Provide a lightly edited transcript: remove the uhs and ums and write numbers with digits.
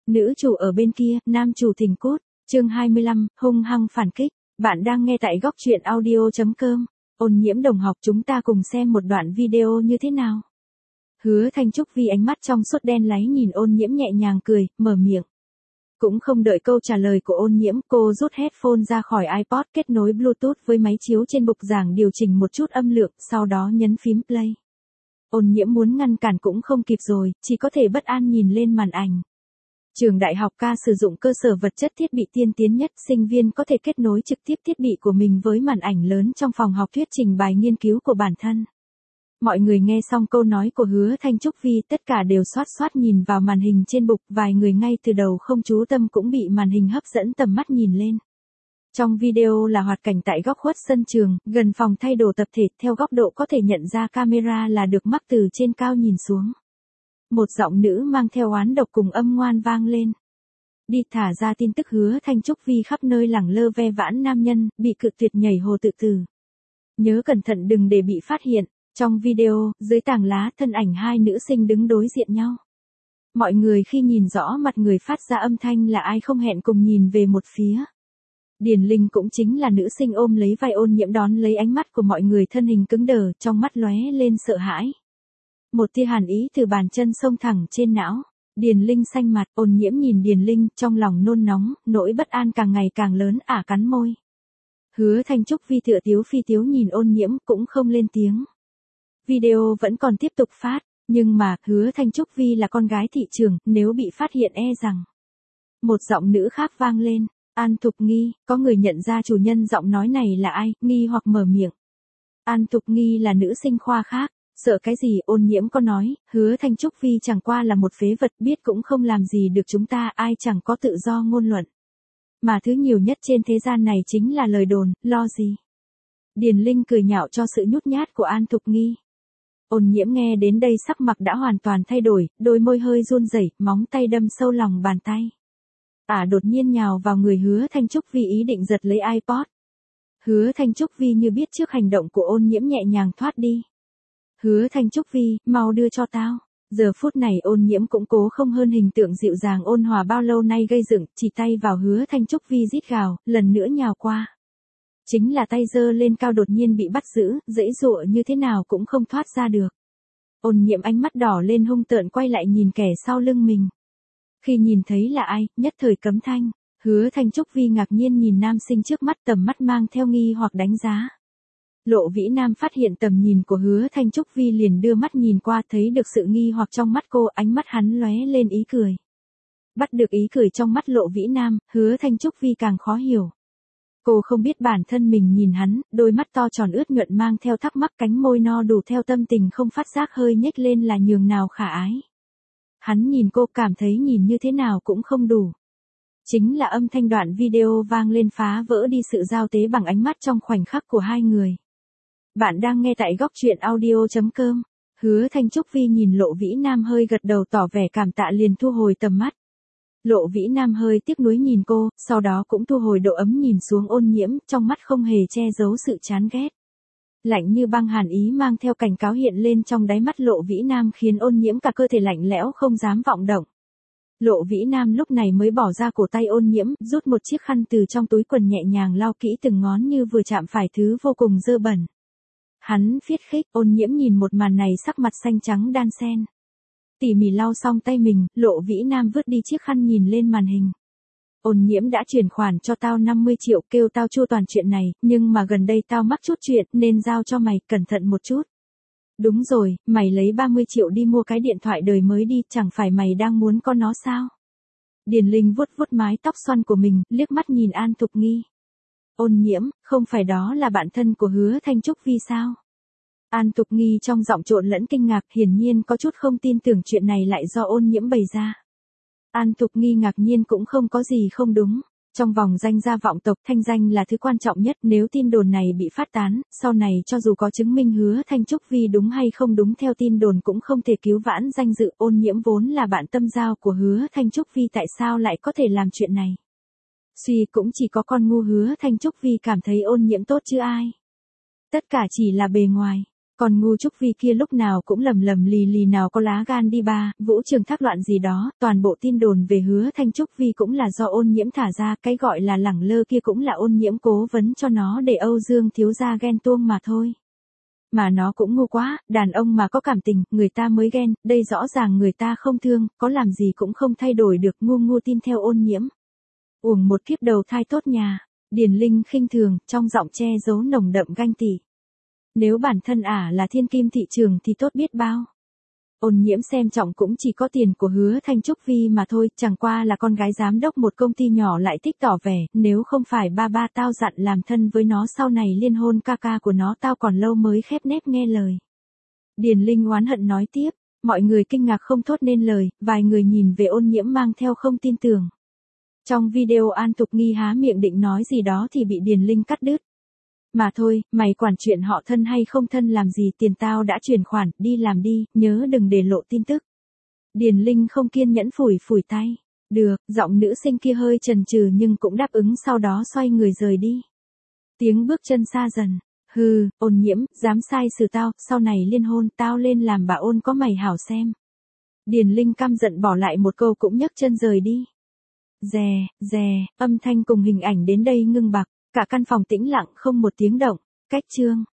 Nữ chủ ở bên kia, nam chủ thình cốt. Chương 25, hung hăng phản kích. Bạn đang nghe tại góc truyện audio.com. Ôn Nhiễm đồng học, chúng ta cùng xem một đoạn video như thế nào. Hứa Thanh Trúc Vi ánh mắt trong suốt đen láy nhìn Ôn Nhiễm nhẹ nhàng cười, mở miệng. Cũng không đợi câu trả lời của Ôn Nhiễm, cô rút headphone ra khỏi iPod, kết nối Bluetooth với máy chiếu trên bục giảng, điều chỉnh một chút âm lượng, sau đó nhấn phím play. Ôn Nhiễm muốn ngăn cản cũng không kịp rồi, chỉ có thể bất an nhìn lên màn ảnh. Trường đại học K sử dụng cơ sở vật chất thiết bị tiên tiến nhất, sinh viên có thể kết nối trực tiếp thiết bị của mình với màn ảnh lớn trong phòng học thuyết trình bài nghiên cứu của bản thân. Mọi người nghe xong câu nói của Hứa Thanh Trúc Vi, tất cả đều xoát nhìn vào màn hình trên bục, vài người ngay từ đầu không chú tâm cũng bị màn hình hấp dẫn tầm mắt nhìn lên. Trong video là hoạt cảnh tại góc khuất sân trường, gần phòng thay đồ tập thể, theo góc độ có thể nhận ra camera là được mắc từ trên cao nhìn xuống. Một giọng nữ mang theo oán độc cùng âm ngoan vang lên. Đi thả ra tin tức Hứa Thanh Trúc Vi khắp nơi lẳng lơ ve vãn nam nhân, bị cự tuyệt nhảy hồ tự tử. Nhớ cẩn thận đừng để bị phát hiện. Trong video, dưới tảng lá, thân ảnh hai nữ sinh đứng đối diện nhau. Mọi người khi nhìn rõ mặt người phát ra âm thanh là ai không hẹn cùng nhìn về một phía. Điền Linh cũng chính là nữ sinh ôm lấy vai Ôn Nhiễm, đón lấy ánh mắt của mọi người, thân hình cứng đờ, trong mắt lóe lên sợ hãi. Một tia hàn ý từ bàn chân xông thẳng trên não. Điền Linh xanh mặt, Ôn Nhiễm nhìn Điền Linh, trong lòng nôn nóng, nỗi bất an càng ngày càng lớn, cắn môi. Hứa Thanh Trúc Vi tựa tiếu phi tiếu nhìn Ôn Nhiễm, cũng không lên tiếng. Video vẫn còn tiếp tục phát, nhưng mà, Hứa Thanh Trúc Vi là con gái thị trường, nếu bị phát hiện rằng. Một giọng nữ khác vang lên, An Thục Nghi, có người nhận ra chủ nhân giọng nói này là ai, nghi hoặc mở miệng. An Thục Nghi là nữ sinh khoa khác, sợ cái gì, Ôn Nhiễm có nói, Hứa Thanh Trúc Vi chẳng qua là một phế vật, biết cũng không làm gì được chúng ta, ai chẳng có tự do ngôn luận. Mà thứ nhiều nhất trên thế gian này chính là lời đồn, lo gì. Điền Linh cười nhạo cho sự nhút nhát của An Thục Nghi. Ôn Nhiễm nghe đến đây sắc mặt đã hoàn toàn thay đổi, đôi môi hơi run rẩy, móng tay đâm sâu lòng bàn tay. Đột nhiên nhào vào người Hứa Thanh Trúc Vi, ý định giật lấy iPod. Hứa Thanh Trúc Vi như biết trước hành động của Ôn Nhiễm, nhẹ nhàng thoát đi. Hứa Thanh Trúc Vi, mau đưa cho tao. Giờ phút này Ôn Nhiễm cũng cố không hơn hình tượng dịu dàng ôn hòa bao lâu nay gây dựng, chỉ tay vào Hứa Thanh Trúc Vi rít gào, lần nữa nhào qua. Chính là tay giơ lên cao đột nhiên bị bắt giữ, giãy giụa như thế nào cũng không thoát ra được. Ôn Nhiễm ánh mắt đỏ lên, hung tợn quay lại nhìn kẻ sau lưng mình. Khi nhìn thấy là ai, nhất thời cấm thanh. Hứa Thanh Trúc Vi ngạc nhiên nhìn nam sinh trước mắt, tầm mắt mang theo nghi hoặc đánh giá. Lộ Vĩ Nam phát hiện tầm nhìn của Hứa Thanh Trúc Vi liền đưa mắt nhìn qua, thấy được sự nghi hoặc trong mắt cô, ánh mắt hắn lóe lên ý cười. Bắt được ý cười trong mắt Lộ Vĩ Nam, Hứa Thanh Trúc Vi càng khó hiểu. Cô không biết bản thân mình nhìn hắn, đôi mắt to tròn ướt nhuận mang theo thắc mắc, cánh môi no đủ theo tâm tình không phát giác hơi nhếch lên là nhường nào khả ái. Hắn nhìn cô, cảm thấy nhìn như thế nào cũng không đủ. Chính là âm thanh đoạn video vang lên phá vỡ đi sự giao tế bằng ánh mắt trong khoảnh khắc của hai người. Bạn đang nghe tại góc truyện audio.com. Hứa Thanh Trúc Vi nhìn Lộ Vĩ Nam hơi gật đầu tỏ vẻ cảm tạ, liền thu hồi tầm mắt. Lộ Vĩ Nam hơi tiếc nuối nhìn cô, sau đó cũng thu hồi độ ấm nhìn xuống Ôn Nhiễm, trong mắt không hề che giấu sự chán ghét. Lạnh như băng hàn ý mang theo cảnh cáo hiện lên trong đáy mắt Lộ Vĩ Nam, khiến Ôn Nhiễm cả cơ thể lạnh lẽo không dám vọng động. Lộ Vĩ Nam lúc này mới bỏ ra cổ tay Ôn Nhiễm, rút một chiếc khăn từ trong túi quần nhẹ nhàng lau kỹ từng ngón như vừa chạm phải thứ vô cùng dơ bẩn. Hắn phiết khích, Ôn Nhiễm nhìn một màn này sắc mặt xanh trắng đan xen. Tỉ mỉ lau xong tay mình, Lộ Vĩ Nam vứt đi chiếc khăn nhìn lên màn hình. Ôn Nhiễm đã chuyển khoản cho tao 50 triệu, kêu tao chu toàn chuyện này, nhưng mà gần đây tao mắc chút chuyện nên giao cho mày, cẩn thận một chút. Đúng rồi, mày lấy 30 triệu đi mua cái điện thoại đời mới đi, chẳng phải mày đang muốn con nó sao? Điền Linh vuốt vuốt mái tóc xoăn của mình, liếc mắt nhìn An Thục Nghi. Ôn Nhiễm, không phải đó là bạn thân của Hứa Thanh Trúc Vi sao? An Thục Nghi trong giọng trộn lẫn kinh ngạc, hiển nhiên có chút không tin tưởng chuyện này lại do Ôn Nhiễm bày ra. An Thục Nghi ngạc nhiên cũng không có gì không đúng. Trong vòng danh gia vọng tộc, thanh danh là thứ quan trọng nhất, nếu tin đồn này bị phát tán, sau này cho dù có chứng minh Hứa Thanh Trúc Vi đúng hay không đúng theo tin đồn cũng không thể cứu vãn danh dự. Ôn Nhiễm vốn là bạn tâm giao của Hứa Thanh Trúc Vi, tại sao lại có thể làm chuyện này? Suy cũng chỉ có con ngu Hứa Thanh Trúc Vi cảm thấy Ôn Nhiễm tốt chứ ai. Tất cả chỉ là bề ngoài. Còn ngu Trúc Vi kia lúc nào cũng lầm lầm lì lì nào có lá gan đi ba, Vũ Trường thác loạn gì đó, toàn bộ tin đồn về Hứa Thanh Trúc Vi cũng là do Ôn Nhiễm thả ra, cái gọi là lẳng lơ kia cũng là Ôn Nhiễm cố vấn cho nó để Âu Dương thiếu gia ghen tuông mà thôi. Mà nó cũng ngu quá, đàn ông mà có cảm tình, người ta mới ghen, đây rõ ràng người ta không thương, có làm gì cũng không thay đổi được, ngu tin theo Ôn Nhiễm. Uổng một kiếp đầu thai tốt nhà, Điền Linh khinh thường, trong giọng che giấu nồng đậm ganh tị. Nếu bản thân là thiên kim thị trường thì tốt biết bao. Ôn Nhiễm xem trọng cũng chỉ có tiền của Hứa Thanh Trúc Vi mà thôi, chẳng qua là con gái giám đốc một công ty nhỏ lại thích tỏ vẻ, nếu không phải ba tao dặn làm thân với nó sau này liên hôn ca của nó tao còn lâu mới khép nép nghe lời. Điền Linh oán hận nói tiếp, mọi người kinh ngạc không thốt nên lời, vài người nhìn về Ôn Nhiễm mang theo không tin tưởng. Trong video An Tục Nghi há miệng định nói gì đó thì bị Điền Linh cắt đứt. Mà thôi, mày quản chuyện họ thân hay không thân làm gì, tiền tao đã chuyển khoản, đi làm đi, nhớ đừng để lộ tin tức. Điền Linh không kiên nhẫn phủi tay. Được, giọng nữ sinh kia hơi chần chừ nhưng cũng đáp ứng, sau đó xoay người rời đi. Tiếng bước chân xa dần. Hừ, Ôn Nhiễm, dám sai xử tao, sau này liên hôn tao lên làm bà Ôn có mày hảo xem. Điền Linh căm giận bỏ lại một câu cũng nhấc chân rời đi. Rè, âm thanh cùng hình ảnh đến đây ngưng bặt, cả căn phòng tĩnh lặng không một tiếng động. Cách chương